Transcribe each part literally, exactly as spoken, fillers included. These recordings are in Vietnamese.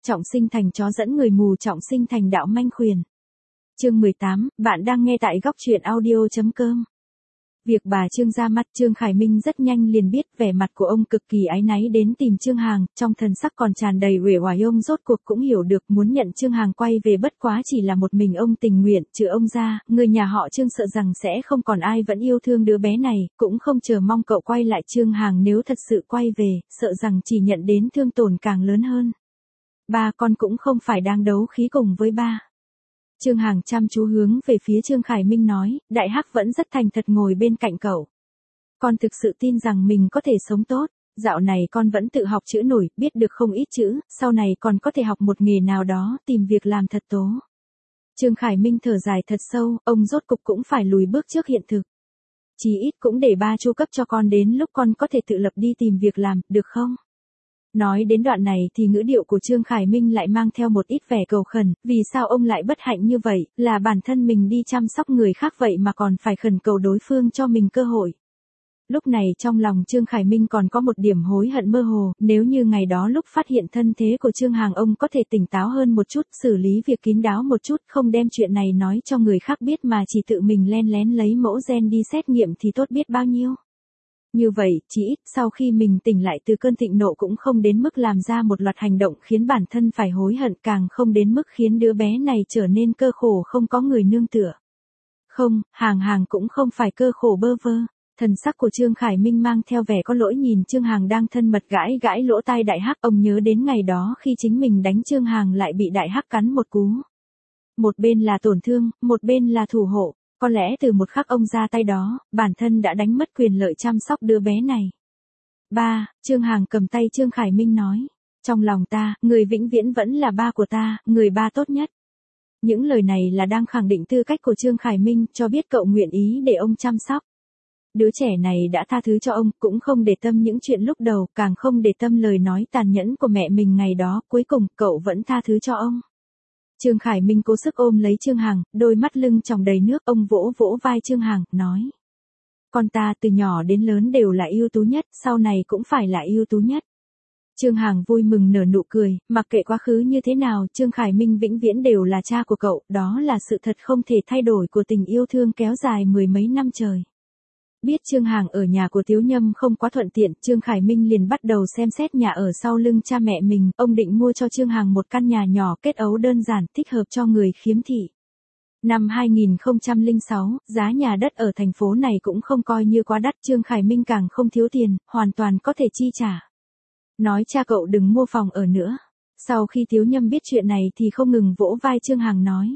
trọng sinh thành chó dẫn người mù trọng sinh thành đạo manh khuyển. Chương mười tám, bạn đang nghe tại góc truyện audio chấm com. Việc bà Trương ra mắt Trương Khải Minh rất nhanh liền biết, vẻ mặt của ông cực kỳ áy náy đến tìm Trương Hằng, trong thần sắc còn tràn đầy uể oải. Ông rốt cuộc cũng hiểu được muốn nhận Trương Hằng quay về bất quá chỉ là một mình ông tình nguyện, trừ ông ra, người nhà họ Trương sợ rằng sẽ không còn ai vẫn yêu thương đứa bé này, cũng không chờ mong cậu quay lại. Trương Hằng nếu thật sự quay về, sợ rằng chỉ nhận đến thương tổn càng lớn hơn. Ba con cũng không phải đang đấu khí cùng với ba. Trương Hằng chăm chú hướng về phía Trương Khải Minh nói, Đại Hắc vẫn rất thành thật ngồi bên cạnh cậu. Con thực sự tin rằng mình có thể sống tốt, dạo này con vẫn tự học chữ nổi, biết được không ít chữ, sau này còn có thể học một nghề nào đó, tìm việc làm thật tố. Trương Khải Minh thở dài thật sâu, ông rốt cục cũng phải lùi bước trước hiện thực. Chí ít cũng để ba chu cấp cho con đến lúc con có thể tự lập đi tìm việc làm, được không? Nói đến đoạn này thì ngữ điệu của Trương Khải Minh lại mang theo một ít vẻ cầu khẩn, vì sao ông lại bất hạnh như vậy, là bản thân mình đi chăm sóc người khác vậy mà còn phải khẩn cầu đối phương cho mình cơ hội. Lúc này trong lòng Trương Khải Minh còn có một điểm hối hận mơ hồ, nếu như ngày đó lúc phát hiện thân thế của Trương Hằng ông có thể tỉnh táo hơn một chút, xử lý việc kín đáo một chút, không đem chuyện này nói cho người khác biết mà chỉ tự mình len lén lấy mẫu gen đi xét nghiệm thì tốt biết bao nhiêu. Như vậy, chỉ ít sau khi mình tỉnh lại từ cơn thịnh nộ cũng không đến mức làm ra một loạt hành động khiến bản thân phải hối hận, càng không đến mức khiến đứa bé này trở nên cơ khổ không có người nương tựa. Không, Hằng Hằng cũng không phải cơ khổ bơ vơ. Thần sắc của Trương Khải Minh mang theo vẻ có lỗi nhìn Trương Hằng đang thân mật gãi gãi lỗ tai Đại Hắc. Ông nhớ đến ngày đó khi chính mình đánh Trương Hằng lại bị Đại Hắc cắn một cú. Một bên là tổn thương, một bên là thủ hộ. Có lẽ từ một khắc ông ra tay đó, bản thân đã đánh mất quyền lợi chăm sóc đứa bé này. Ba, Trương Hằng cầm tay Trương Khải Minh nói. Trong lòng ta, người vĩnh viễn vẫn là ba của ta, người ba tốt nhất. Những lời này là đang khẳng định tư cách của Trương Khải Minh, cho biết cậu nguyện ý để ông chăm sóc. Đứa trẻ này đã tha thứ cho ông, cũng không để tâm những chuyện lúc đầu, càng không để tâm lời nói tàn nhẫn của mẹ mình ngày đó, cuối cùng cậu vẫn tha thứ cho ông. Trương Khải Minh cố sức ôm lấy Trương Hằng, đôi mắt lưng tròng đầy nước, ông vỗ vỗ vai Trương Hằng, nói. Con ta từ nhỏ đến lớn đều là ưu tú nhất, sau này cũng phải là ưu tú nhất. Trương Hằng vui mừng nở nụ cười, mặc kệ quá khứ như thế nào, Trương Khải Minh vĩnh viễn đều là cha của cậu, đó là sự thật không thể thay đổi của tình yêu thương kéo dài mười mấy năm trời. Biết Trương Hằng ở nhà của Tiếu Nhâm không quá thuận tiện, Trương Khải Minh liền bắt đầu xem xét nhà ở sau lưng cha mẹ mình, ông định mua cho Trương Hằng một căn nhà nhỏ kết ấu đơn giản, thích hợp cho người khiếm thị. Năm hai nghìn không trăm lẻ sáu, giá nhà đất ở thành phố này cũng không coi như quá đắt, Trương Khải Minh càng không thiếu tiền, hoàn toàn có thể chi trả. Nói cha cậu đừng mua phòng ở nữa. Sau khi Tiếu Nhâm biết chuyện này thì không ngừng vỗ vai Trương Hằng nói.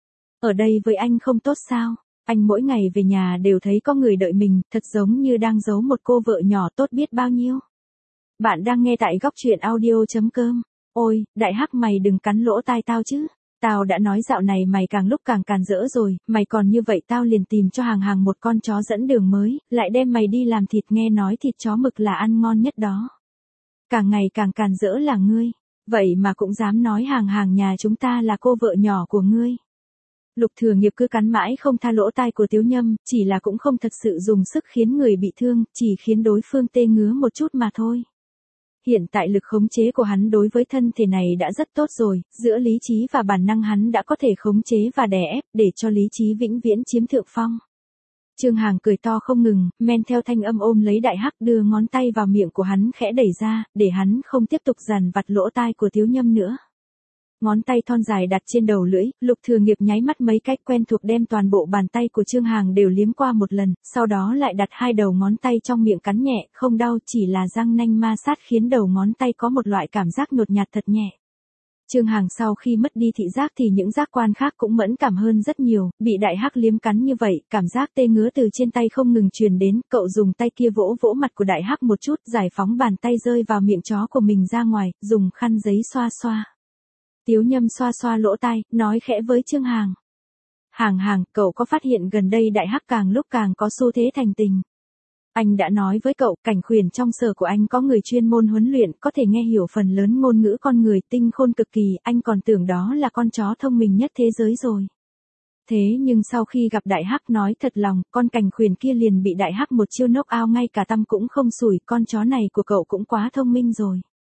Ở đây với anh không tốt sao? Anh mỗi ngày về nhà đều thấy có người đợi mình, thật giống như đang giấu một cô vợ nhỏ tốt biết bao nhiêu. Bạn đang nghe tại góc truyện audio chấm com. Ôi, Đại Hắc mày đừng cắn lỗ tai tao chứ. Tao đã nói dạo này mày càng lúc càng càn rỡ rồi, mày còn như vậy tao liền tìm cho Hằng Hằng một con chó dẫn đường mới, lại đem mày đi làm thịt, nghe nói thịt chó mực là ăn ngon nhất đó. Càng ngày càng càn rỡ là ngươi, vậy mà cũng dám nói Hằng Hằng nhà chúng ta là cô vợ nhỏ của ngươi. Lục Thừa Nghiệp cứ cắn mãi không tha lỗ tai của Tiếu Nhâm, chỉ là cũng không thật sự dùng sức khiến người bị thương, chỉ khiến đối phương tê ngứa một chút mà thôi. Hiện tại lực khống chế của hắn đối với thân thể này đã rất tốt rồi, giữa lý trí và bản năng hắn đã có thể khống chế và đè ép, để cho lý trí vĩnh viễn chiếm thượng phong. Trương Hằng cười to không ngừng, men theo thanh âm ôm lấy Đại Hắc, đưa ngón tay vào miệng của hắn khẽ đẩy ra, để hắn không tiếp tục dằn vặt lỗ tai của Tiếu Nhâm nữa. Ngón tay thon dài đặt trên đầu lưỡi, Lục Thừa Nghiệp nháy mắt mấy cách quen thuộc đem toàn bộ bàn tay của Trương Hằng đều liếm qua một lần, sau đó lại đặt hai đầu ngón tay trong miệng cắn nhẹ, không đau, chỉ là răng nanh ma sát khiến đầu ngón tay có một loại cảm giác nhột nhạt thật nhẹ. Trương Hằng sau khi mất đi thị giác thì những giác quan khác cũng mẫn cảm hơn rất nhiều, bị Đại Hắc liếm cắn như vậy, cảm giác tê ngứa từ trên tay không ngừng truyền đến, cậu dùng tay kia vỗ vỗ mặt của Đại Hắc một chút, giải phóng bàn tay rơi vào miệng chó của mình ra ngoài, dùng khăn giấy xoa xoa. Tiếu Nhâm xoa xoa lỗ tai, nói khẽ với Trương Hằng. Hằng Hằng, cậu có phát hiện gần đây Đại Hắc càng lúc càng có xu thế thành tình. Anh đã nói với cậu, Cảnh Khuyển trong sở của anh có người chuyên môn huấn luyện, có thể nghe hiểu phần lớn ngôn ngữ con người, tinh khôn cực kỳ, anh còn tưởng đó là con chó thông minh nhất thế giới rồi. Thế nhưng sau khi gặp Đại Hắc nói thật lòng, con Cảnh Khuyển kia liền bị Đại Hắc một chiêu knock out ngay cả tăm cũng không sủi, con chó này của cậu cũng quá thông minh rồi.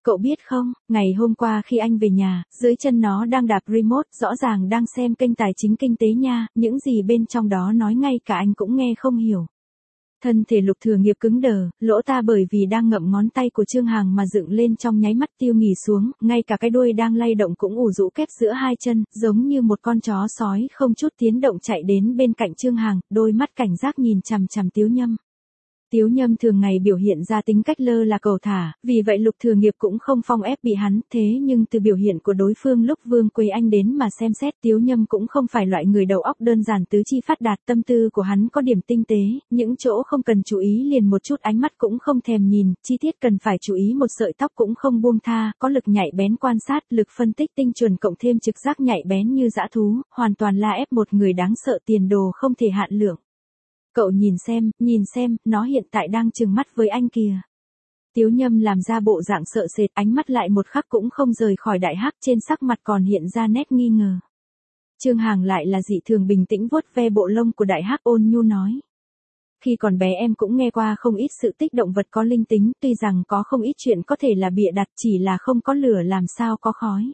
Cậu biết không, ngày hôm qua khi anh về nhà, dưới chân nó đang đạp remote, rõ ràng đang xem kênh tài chính kinh tế nha, những gì bên trong đó nói ngay cả anh cũng nghe không hiểu. Thân thể Lục Thừa Nghiệp cứng đờ, lỗ ta bởi vì đang ngậm ngón tay của Trương Hằng mà dựng lên trong nháy mắt tiêu nghỉ xuống, ngay cả cái đuôi đang lay động cũng ù rũ kép giữa hai chân, giống như một con chó sói không chút tiếng động chạy đến bên cạnh Trương Hằng, đôi mắt cảnh giác nhìn chằm chằm Tiếu Nhâm. Tiếu Nhâm thường ngày biểu hiện ra tính cách lơ là cầu thả, vì vậy Lục Thừa Nghiệp cũng không phong ép bị hắn, thế nhưng từ biểu hiện của đối phương lúc Vương Quế Anh đến mà xem xét, Tiếu Nhâm cũng không phải loại người đầu óc đơn giản tứ chi phát đạt, tâm tư của hắn có điểm tinh tế, những chỗ không cần chú ý liền một chút ánh mắt cũng không thèm nhìn, chi tiết cần phải chú ý một sợi tóc cũng không buông tha, có lực nhạy bén quan sát, lực phân tích tinh chuẩn cộng thêm trực giác nhạy bén như dã thú, hoàn toàn là ép một người đáng sợ, tiền đồ không thể hạn lượng. Cậu nhìn xem, nhìn xem, nó hiện tại đang trừng mắt với anh kìa. Tiếu Nhâm làm ra bộ dạng sợ sệt, ánh mắt lại một khắc cũng không rời khỏi Đại Hắc, trên sắc mặt còn hiện ra nét nghi ngờ. Trương Hằng lại là dị thường bình tĩnh vuốt ve bộ lông của Đại Hắc, ôn nhu nói. Khi còn bé em cũng nghe qua không ít sự tích động vật có linh tính, tuy rằng có không ít chuyện có thể là bịa đặt, chỉ là không có lửa làm sao có khói.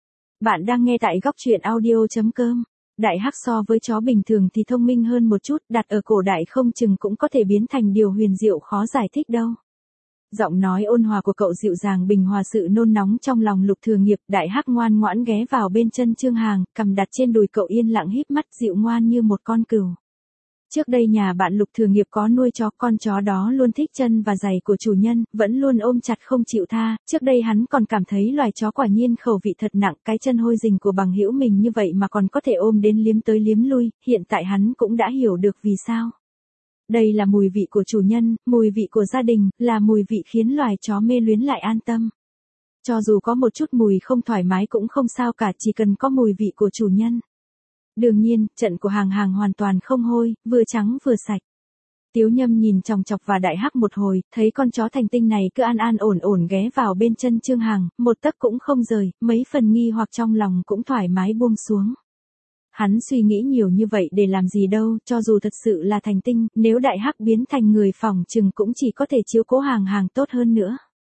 Bạn đang nghe tại góc truyện audio chấm com. Đại Hắc so với chó bình thường thì thông minh hơn một chút, đặt ở cổ đại không chừng cũng có thể biến thành điều huyền diệu khó giải thích đâu. Giọng nói ôn hòa của cậu dịu dàng bình hòa sự nôn nóng trong lòng Lục Thừa Nghiệp. Đại Hắc ngoan ngoãn ghé vào bên chân Trương Hằng, cầm đặt trên đùi cậu yên lặng híp mắt, dịu ngoan như một con cừu. Trước đây nhà bạn Lục Thừa Nghiệp có nuôi chó, con chó đó luôn thích chân và giày của chủ nhân, vẫn luôn ôm chặt không chịu tha, trước đây hắn còn cảm thấy loài chó quả nhiên khẩu vị thật nặng, cái chân hôi rình của bằng hữu mình như vậy mà còn có thể ôm đến liếm tới liếm lui, hiện tại hắn cũng đã hiểu được vì sao. Đây là mùi vị của chủ nhân, mùi vị của gia đình, là mùi vị khiến loài chó mê luyến lại an tâm. Cho dù có một chút mùi không thoải mái cũng không sao cả, chỉ cần có mùi vị của chủ nhân. Đương nhiên, trận của Hàng Hàng hoàn toàn không hôi, vừa trắng vừa sạch. Tiếu Nhâm nhìn chòng chọc và Đại Hắc một hồi, thấy con chó thành tinh này cứ an an ổn ổn ghé vào bên chân Trương Hằng, một tấc cũng không rời, mấy phần nghi hoặc trong lòng cũng thoải mái buông xuống. Hắn suy nghĩ nhiều như vậy để làm gì đâu, cho dù thật sự là thành tinh, nếu Đại Hắc biến thành người phỏng chừng cũng chỉ có thể chiếu cố Hàng Hàng tốt hơn nữa.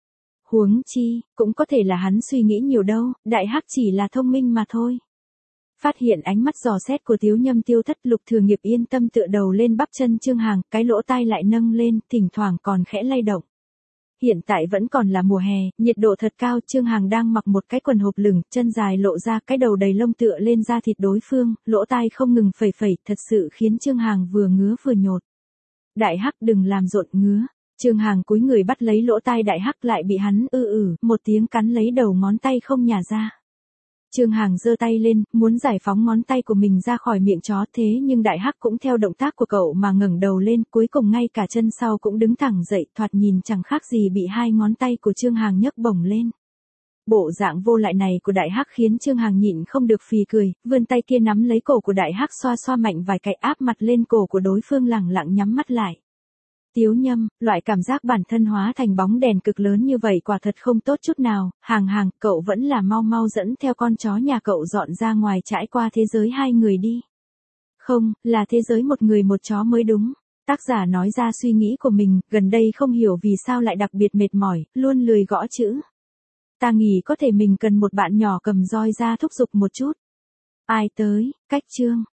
Huống chi, cũng có thể là hắn suy nghĩ nhiều đâu, Đại Hắc chỉ là thông minh mà thôi. Phát hiện ánh mắt dò xét của Tiếu Nhâm tiêu thất, Lục Thừa Nghiệp yên tâm tựa đầu lên bắp chân Trương Hằng, cái lỗ tai lại nâng lên, thỉnh thoảng còn khẽ lay động. Hiện tại vẫn còn là mùa hè, nhiệt độ thật cao, Trương Hằng đang mặc một cái quần hộp lửng, chân dài lộ ra, cái đầu đầy lông tựa lên da thịt đối phương, lỗ tai không ngừng phẩy phẩy, thật sự khiến Trương Hằng vừa ngứa vừa nhột. Đại Hắc đừng làm rộn ngứa. Trương Hằng cúi người bắt lấy lỗ tai Đại Hắc, lại bị hắn ư ử, một tiếng cắn lấy đầu ngón tay không nhả ra. Trương Hằng giơ tay lên, muốn giải phóng ngón tay của mình ra khỏi miệng chó, thế nhưng Đại Hắc cũng theo động tác của cậu mà ngẩng đầu lên, cuối cùng ngay cả chân sau cũng đứng thẳng dậy, thoạt nhìn chẳng khác gì bị hai ngón tay của Trương Hằng nhấc bổng lên. Bộ dạng vô lại này của Đại Hắc khiến Trương Hằng nhịn không được phì cười, vươn tay kia nắm lấy cổ của Đại Hắc xoa xoa mạnh vài cái, áp mặt lên cổ của đối phương, lẳng lặng nhắm mắt lại. Tiếu Nhâm, loại cảm giác bản thân hóa thành bóng đèn cực lớn như vậy quả thật không tốt chút nào, Hàng Hàng, cậu vẫn là mau mau dẫn theo con chó nhà cậu dọn ra ngoài, trải qua thế giới hai người đi. Không, là thế giới một người một chó mới đúng. Tác giả nói ra suy nghĩ của mình, gần đây không hiểu vì sao lại đặc biệt mệt mỏi, luôn lười gõ chữ. Ta nghĩ có thể mình cần một bạn nhỏ cầm roi ra thúc giục một chút. Ai tới, cách chương.